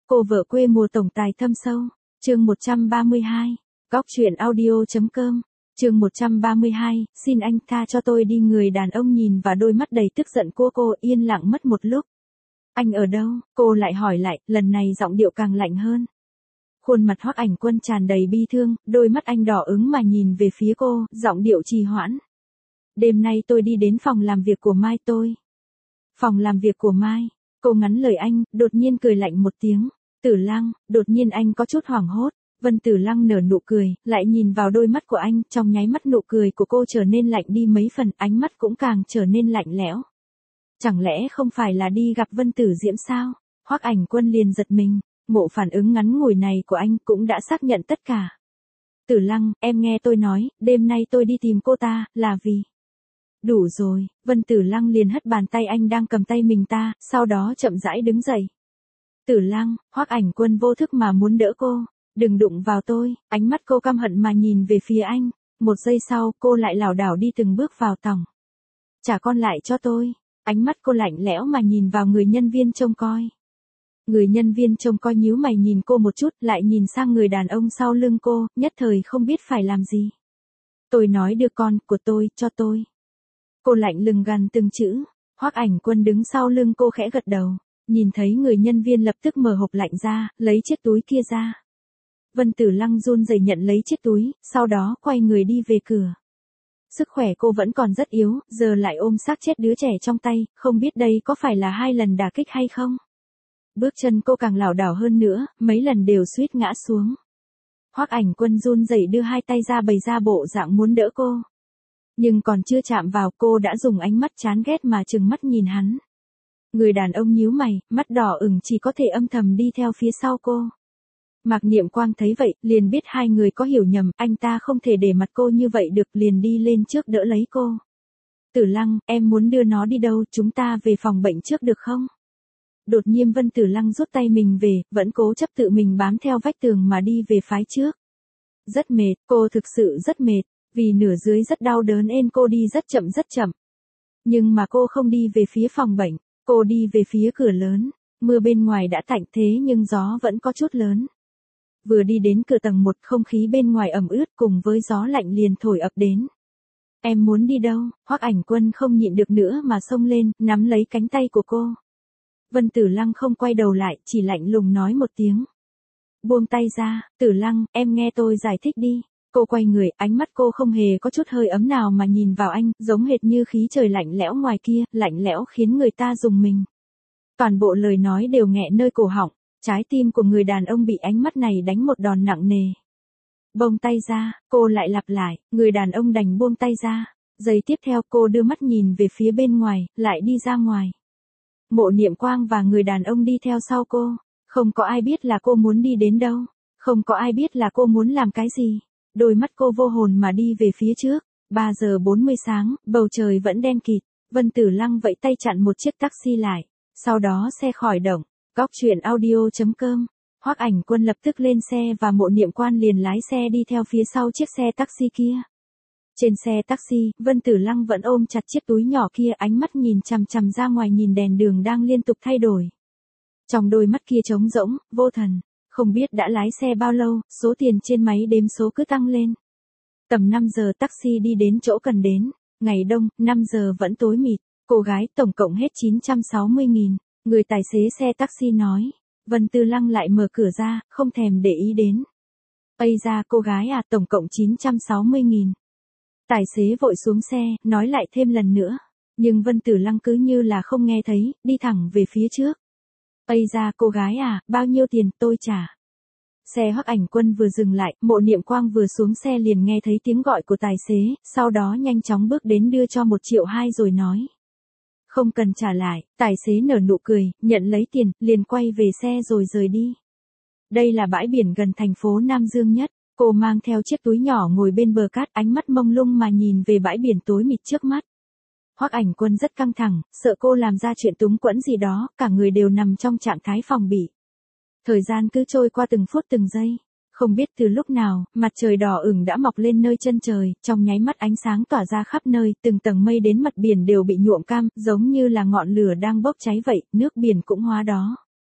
Cô vợ quê mùa tổng tài thâm sâu. Chương 132. Góc truyện audio.com. Chương 132, xin anh tha cho tôi đi. Người đàn ông nhìn vào đôi mắt đầy tức giận của cô, yên lặng mất một lúc. Anh ở đâu? Cô lại hỏi lại, lần này giọng điệu càng lạnh hơn. Khuôn mặt Hoắc Ảnh Quân tràn đầy bi thương, đôi mắt anh đỏ ứng mà nhìn về phía cô, giọng điệu trì hoãn. Đêm nay tôi đi đến phòng làm việc của Mai tôi. Phòng làm việc của Mai. Cô ngắn lời anh, đột nhiên cười lạnh một tiếng. Tử Lăng. Đột nhiên anh có chút hoảng hốt. Vân Tử Lăng nở nụ cười, lại nhìn vào đôi mắt của anh, trong nháy mắt nụ cười của cô trở nên lạnh đi mấy phần, ánh mắt cũng càng trở nên lạnh lẽo. Chẳng lẽ không phải là đi gặp Vân Tử Diễm sao? Hoắc Ảnh Quân liền giật mình, ngộ phản ứng ngắn ngủi này của anh cũng đã xác nhận tất cả. Tử Lăng, em nghe tôi nói, đêm nay tôi đi tìm cô ta, là vì... Đủ rồi, Vân Tử Lăng liền hất bàn tay anh đang cầm tay mình ta, sau đó chậm rãi đứng dậy. Tử Lăng, Hoắc Ảnh Quân vô thức mà muốn đỡ cô. Đừng đụng vào tôi, ánh mắt cô căm hận mà nhìn về phía anh. Một giây sau, cô lại lảo đảo đi từng bước vào phòng. Trả con lại cho tôi. Ánh mắt cô lạnh lẽo mà nhìn vào người nhân viên trông coi. Người nhân viên trông coi nhíu mày nhìn cô một chút, lại nhìn sang người đàn ông sau lưng cô, nhất thời không biết phải làm gì. Tôi nói đưa con của tôi cho tôi. Cô lạnh lùng gằn từng chữ. Hoắc Ảnh Quân đứng sau lưng cô khẽ gật đầu. Nhìn thấy người nhân viên lập tức mở hộp lạnh ra, lấy chiếc túi kia ra. Vân Tử Lăng run rẩy nhận lấy chiếc túi, sau đó quay người đi về cửa. Sức khỏe cô vẫn còn rất yếu, giờ lại ôm xác chết đứa trẻ trong tay, không biết đây có phải là 2 lần đả kích hay không. Bước chân cô càng lảo đảo hơn nữa, mấy lần đều suýt ngã xuống. Hoắc Ảnh Quân run rẩy đưa 2 tay ra bày ra bộ dạng muốn đỡ cô. Nhưng còn chưa chạm vào cô đã dùng ánh mắt chán ghét mà trừng mắt nhìn hắn. Người đàn ông nhíu mày, mắt đỏ ửng chỉ có thể âm thầm đi theo phía sau cô. Mạc Niệm Quang thấy vậy, liền biết hai người có hiểu nhầm, anh ta không thể để mặt cô như vậy được, liền đi lên trước đỡ lấy cô. Tử Lăng, em muốn đưa nó đi đâu, chúng ta về phòng bệnh trước được không? Đột nhiên Vân Tử Lăng rút tay mình về, vẫn cố chấp tự mình bám theo vách tường mà đi về phái trước. Rất mệt, cô thực sự rất mệt, vì nửa dưới rất đau đớn nên cô đi rất chậm. Nhưng mà cô không đi về phía phòng bệnh, cô đi về phía cửa lớn. Mưa bên ngoài đã tạnh thế nhưng gió vẫn có chút lớn. Vừa đi đến cửa tầng 1, không khí bên ngoài ẩm ướt cùng với gió lạnh liền thổi ập đến. Em muốn đi đâu? Hoắc Ảnh Quân không nhịn được nữa mà xông lên, nắm lấy cánh tay của cô. Vân Tử Lăng không quay đầu lại, chỉ lạnh lùng nói một tiếng. Buông tay ra, Tử Lăng, em nghe tôi giải thích đi. Cô quay người, ánh mắt cô không hề có chút hơi ấm nào mà nhìn vào anh, giống hệt như khí trời lạnh lẽo ngoài kia, lạnh lẽo khiến người ta rùng mình. Toàn bộ lời nói đều nghẹn nơi cổ họng. Trái tim của người đàn ông bị ánh mắt này đánh một đòn nặng nề. Buông tay ra, cô lại lặp lại, người đàn ông đành buông tay ra. Giây tiếp theo cô đưa mắt nhìn về phía bên ngoài, lại đi ra ngoài. Mộ Niệm Quang và người đàn ông đi theo sau cô. Không có ai biết là cô muốn đi đến đâu. Không có ai biết là cô muốn làm cái gì. Đôi mắt cô vô hồn mà đi về phía trước. 3 giờ 40 sáng, bầu trời vẫn đen kịt. Vân Tử Lăng vẫy tay chặn một chiếc taxi lại. Sau đó xe khởi động. Góc truyện audio.com. Hoắc Ảnh Quân lập tức lên xe và Mộ Niệm Quan liền lái xe đi theo phía sau chiếc xe taxi kia. Trên xe taxi, Vân Tử Lăng vẫn ôm chặt chiếc túi nhỏ kia, ánh mắt nhìn chằm chằm ra ngoài nhìn đèn đường đang liên tục thay đổi. Trong đôi mắt kia trống rỗng, vô thần, không biết đã lái xe bao lâu, số tiền trên máy đếm số cứ tăng lên. Tầm 5 giờ taxi đi đến chỗ cần đến, ngày đông, 5 giờ vẫn tối mịt, cô gái tổng cộng hết 960.000. Người tài xế xe taxi nói. Vân Tử Lăng lại mở cửa ra, không thèm để ý đến. Ây da cô gái à, tổng cộng 960.000. Tài xế vội xuống xe, nói lại thêm lần nữa. Nhưng Vân Tử Lăng cứ như là không nghe thấy, đi thẳng về phía trước. Ây da cô gái à, bao nhiêu tiền, tôi trả. Xe Hoắc Ảnh Quân vừa dừng lại, Mộ Niệm Quang vừa xuống xe liền nghe thấy tiếng gọi của tài xế, sau đó nhanh chóng bước đến đưa cho 1,2 triệu rồi nói. Không cần trả lại, tài xế nở nụ cười, nhận lấy tiền, liền quay về xe rồi rời đi. Đây là bãi biển gần thành phố Nam Dương nhất, cô mang theo chiếc túi nhỏ ngồi bên bờ cát, ánh mắt mông lung mà nhìn về bãi biển tối mịt trước mắt. Hoắc Ảnh Quân rất căng thẳng, sợ cô làm ra chuyện túng quẫn gì đó, cả người đều nằm trong trạng thái phòng bị. Thời gian cứ trôi qua từng phút từng giây. Không biết từ lúc nào, mặt trời đỏ ửng đã mọc lên nơi chân trời, trong nháy mắt ánh sáng tỏa ra khắp nơi, từng tầng mây đến mặt biển đều bị nhuộm cam, giống như là ngọn lửa đang bốc cháy vậy, nước biển cũng hóa đó.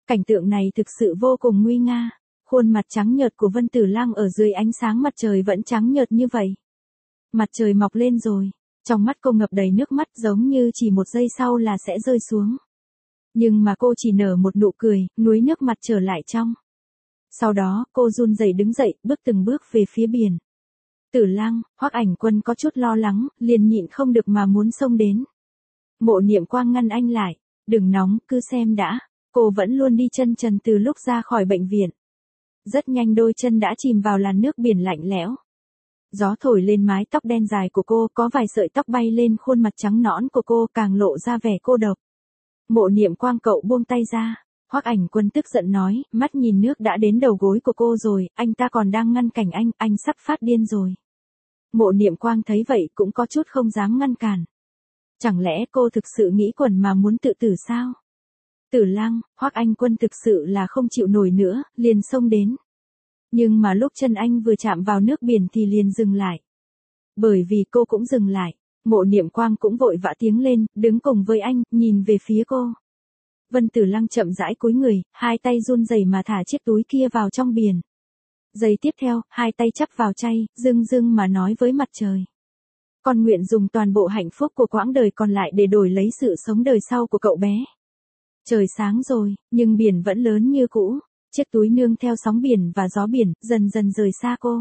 Cảnh tượng này thực sự vô cùng nguy nga. Khuôn mặt trắng nhợt của Vân Tử Lăng ở dưới ánh sáng mặt trời vẫn trắng nhợt như vậy. Mặt trời mọc lên rồi. Trong mắt cô ngập đầy nước mắt giống như chỉ một giây sau là sẽ rơi xuống. Nhưng mà cô chỉ nở một nụ cười, nuối nước mặt trở lại trong. Sau đó, cô run rẩy đứng dậy, bước từng bước về phía biển. Tử Lăng, Hoắc Ảnh Quân có chút lo lắng, liền nhịn không được mà muốn xông đến. Mộ Niệm Quang ngăn anh lại, đừng nóng, cứ xem đã. Cô vẫn luôn đi chân trần từ lúc ra khỏi bệnh viện. Rất nhanh đôi chân đã chìm vào làn nước biển lạnh lẽo. Gió thổi lên mái tóc đen dài của cô, có vài sợi tóc bay lên khuôn mặt trắng nõn của cô càng lộ ra vẻ cô độc. Mộ Niệm Quang cậu buông tay ra. Hoắc Ảnh Quân tức giận nói, mắt nhìn nước đã đến đầu gối của cô rồi, anh ta còn đang ngăn cản anh sắp phát điên rồi. Mộ Niệm Quang thấy vậy cũng có chút không dám ngăn cản. Chẳng lẽ cô thực sự nghĩ quẩn mà muốn tự tử sao? Tử Lăng, Hoắc Anh Quân thực sự là không chịu nổi nữa, liền xông đến. Nhưng mà lúc chân anh vừa chạm vào nước biển thì liền dừng lại. Bởi vì cô cũng dừng lại, Mộ Niệm Quang cũng vội vã tiến lên, đứng cùng với anh, nhìn về phía cô. Vân Tử Lăng chậm rãi cúi người, hai tay run rẩy mà thả chiếc túi kia vào trong biển. Giây tiếp theo, hai tay chắp vào chay, dưng dưng mà nói với mặt trời. Con nguyện dùng toàn bộ hạnh phúc của quãng đời còn lại để đổi lấy sự sống đời sau của cậu bé. Trời sáng rồi, nhưng biển vẫn lớn như cũ. Chiếc túi nương theo sóng biển và gió biển, dần dần rời xa cô.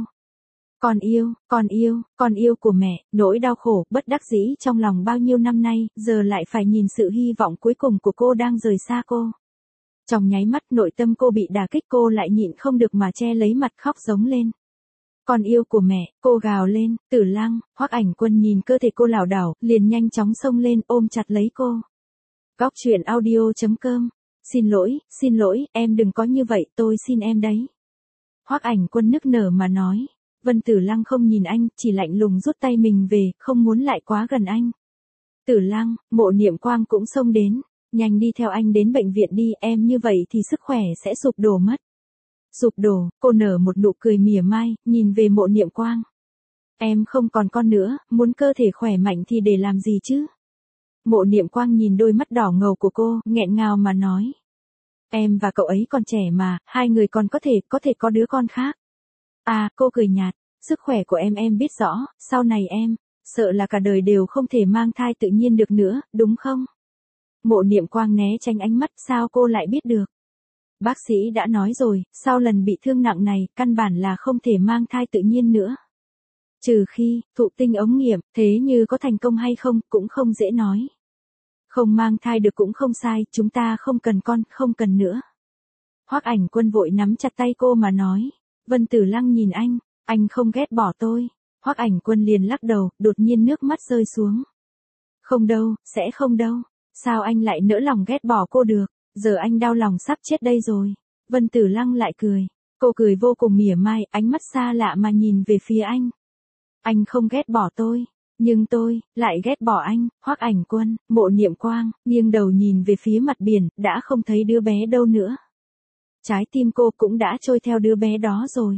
Con yêu của mẹ, nỗi đau khổ, bất đắc dĩ trong lòng bao nhiêu năm nay, giờ lại phải nhìn sự hy vọng cuối cùng của cô đang rời xa cô. Trong nháy mắt nội tâm cô bị đả kích, cô lại nhịn không được mà che lấy mặt khóc giống lên. Con yêu của mẹ, cô gào lên. Tử Lăng, Hoắc Ảnh Quân nhìn cơ thể cô lảo đảo, liền nhanh chóng xông lên ôm chặt lấy cô. Góc truyện audio.com. Xin lỗi, em đừng có như vậy, tôi xin em đấy. Hoắc Ảnh Quân nức nở mà nói. Vân Tử Lăng không nhìn anh, chỉ lạnh lùng rút tay mình về, không muốn lại quá gần anh. Tử Lăng, Mộ Niệm Quang cũng xông đến. Nhanh đi theo anh đến bệnh viện đi, em như vậy thì sức khỏe sẽ sụp đổ mất. Sụp đổ, cô nở một nụ cười mỉa mai, nhìn về Mộ Niệm Quang. Em không còn con nữa, muốn cơ thể khỏe mạnh thì để làm gì chứ? Mộ Niệm Quang nhìn đôi mắt đỏ ngầu của cô, nghẹn ngào mà nói. Em và cậu ấy còn trẻ mà, hai người còn có thể có đứa con khác. À, cô cười nhạt, sức khỏe của em biết rõ, sau này em, sợ là cả đời đều không thể mang thai tự nhiên được nữa, đúng không? Mộ Niệm Quang né tránh ánh mắt, sao cô lại biết được? Bác sĩ đã nói rồi, sau lần bị thương nặng này, căn bản là không thể mang thai tự nhiên nữa. Trừ khi, thụ tinh ống nghiệm, thế như có thành công hay không, cũng không dễ nói. Không mang thai được cũng không sai, chúng ta không cần con, không cần nữa. Hoắc Ảnh Quân vội nắm chặt tay cô mà nói. Vân Tử Lăng nhìn anh không ghét bỏ tôi. Hoắc Ảnh Quân liền lắc đầu, đột nhiên nước mắt rơi xuống. Không đâu, sẽ không đâu. Sao anh lại nỡ lòng ghét bỏ cô được, giờ anh đau lòng sắp chết đây rồi. Vân Tử Lăng lại cười. Cô cười vô cùng mỉa mai, ánh mắt xa lạ mà nhìn về phía anh. Anh không ghét bỏ tôi. Nhưng tôi, lại ghét bỏ anh. Hoắc Ảnh Quân, Mộ Niệm Quang, nghiêng đầu nhìn về phía mặt biển, đã không thấy đứa bé đâu nữa. Trái tim cô cũng đã trôi theo đứa bé đó rồi.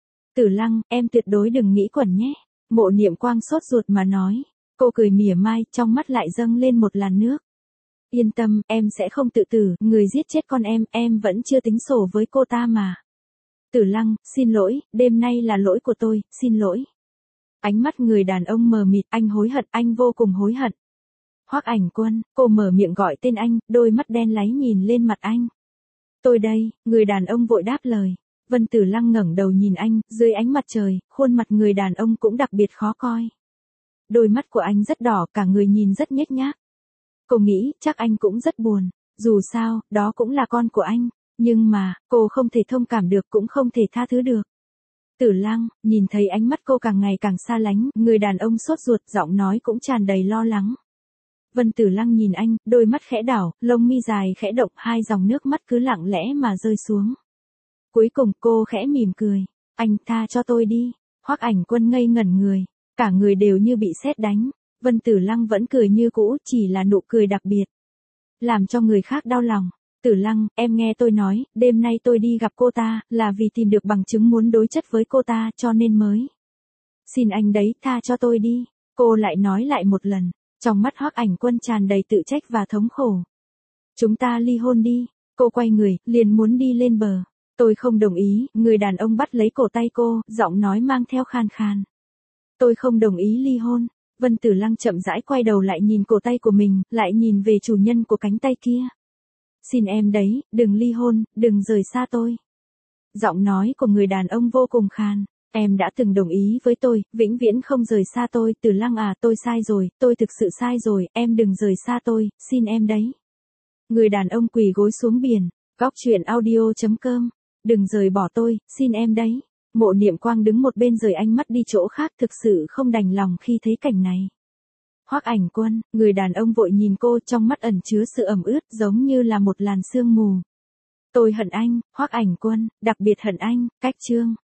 Tử Lăng, em tuyệt đối đừng nghĩ quẩn nhé. Mộ Niệm Quang sốt ruột mà nói. Cô cười mỉa mai, trong mắt lại dâng lên một làn nước. Yên tâm, em sẽ không tự tử, người giết chết con em vẫn chưa tính sổ với cô ta mà. Tử Lăng, xin lỗi, đêm nay là lỗi của tôi, xin lỗi. Ánh mắt người đàn ông mờ mịt, anh hối hận, anh vô cùng hối hận. Hoắc Ảnh Quân, cô mở miệng gọi tên anh, đôi mắt đen láy nhìn lên mặt anh. Tôi đây, người đàn ông vội đáp lời. Vân Tử Lăng ngẩng đầu nhìn anh, dưới ánh mặt trời, khuôn mặt người đàn ông cũng đặc biệt khó coi. Đôi mắt của anh rất đỏ, cả người nhìn rất nhếch nhác. Cô nghĩ, chắc anh cũng rất buồn. Dù sao, đó cũng là con của anh. Nhưng mà, cô không thể thông cảm được, cũng không thể tha thứ được. Tử Lăng, nhìn thấy ánh mắt cô càng ngày càng xa lánh, người đàn ông sốt ruột, giọng nói cũng tràn đầy lo lắng. Vân Tử Lăng nhìn anh, đôi mắt khẽ đảo, lông mi dài khẽ động, hai dòng nước mắt cứ lặng lẽ mà rơi xuống. Cuối cùng cô khẽ mỉm cười. Anh tha cho tôi đi. Hoắc Ảnh Quân ngây ngẩn người. Cả người đều như bị sét đánh. Vân Tử Lăng vẫn cười như cũ, chỉ là nụ cười đặc biệt. Làm cho người khác đau lòng. Tử Lăng, em nghe tôi nói, đêm nay tôi đi gặp cô ta, là vì tìm được bằng chứng muốn đối chất với cô ta, cho nên mới. Xin anh đấy, tha cho tôi đi. Cô lại nói lại một lần. Trong mắt Hoắc Ảnh Quân tràn đầy tự trách và thống khổ. Chúng ta ly hôn đi. Cô quay người, liền muốn đi lên bờ. Tôi không đồng ý, người đàn ông bắt lấy cổ tay cô, giọng nói mang theo khan khan. Tôi không đồng ý ly hôn. Vân Tử Lăng chậm rãi quay đầu lại nhìn cổ tay của mình, lại nhìn về chủ nhân của cánh tay kia. Xin em đấy, đừng ly hôn, đừng rời xa tôi. Giọng nói của người đàn ông vô cùng khàn. Em đã từng đồng ý với tôi, vĩnh viễn không rời xa tôi. Tử Lăng à, tôi sai rồi, tôi thực sự sai rồi, em đừng rời xa tôi, xin em đấy. Người đàn ông quỳ gối xuống biển. Góc truyện audio.com. Đừng rời bỏ tôi, xin em đấy. Mộ Niệm Quang đứng một bên rời ánh mắt đi chỗ khác, thực sự không đành lòng khi thấy cảnh này. Hoắc Ảnh Quân, người đàn ông vội nhìn cô, trong mắt ẩn chứa sự ẩm ướt giống như là một làn sương mù. Tôi hận anh, Hoắc Ảnh Quân, đặc biệt hận anh. Cách chương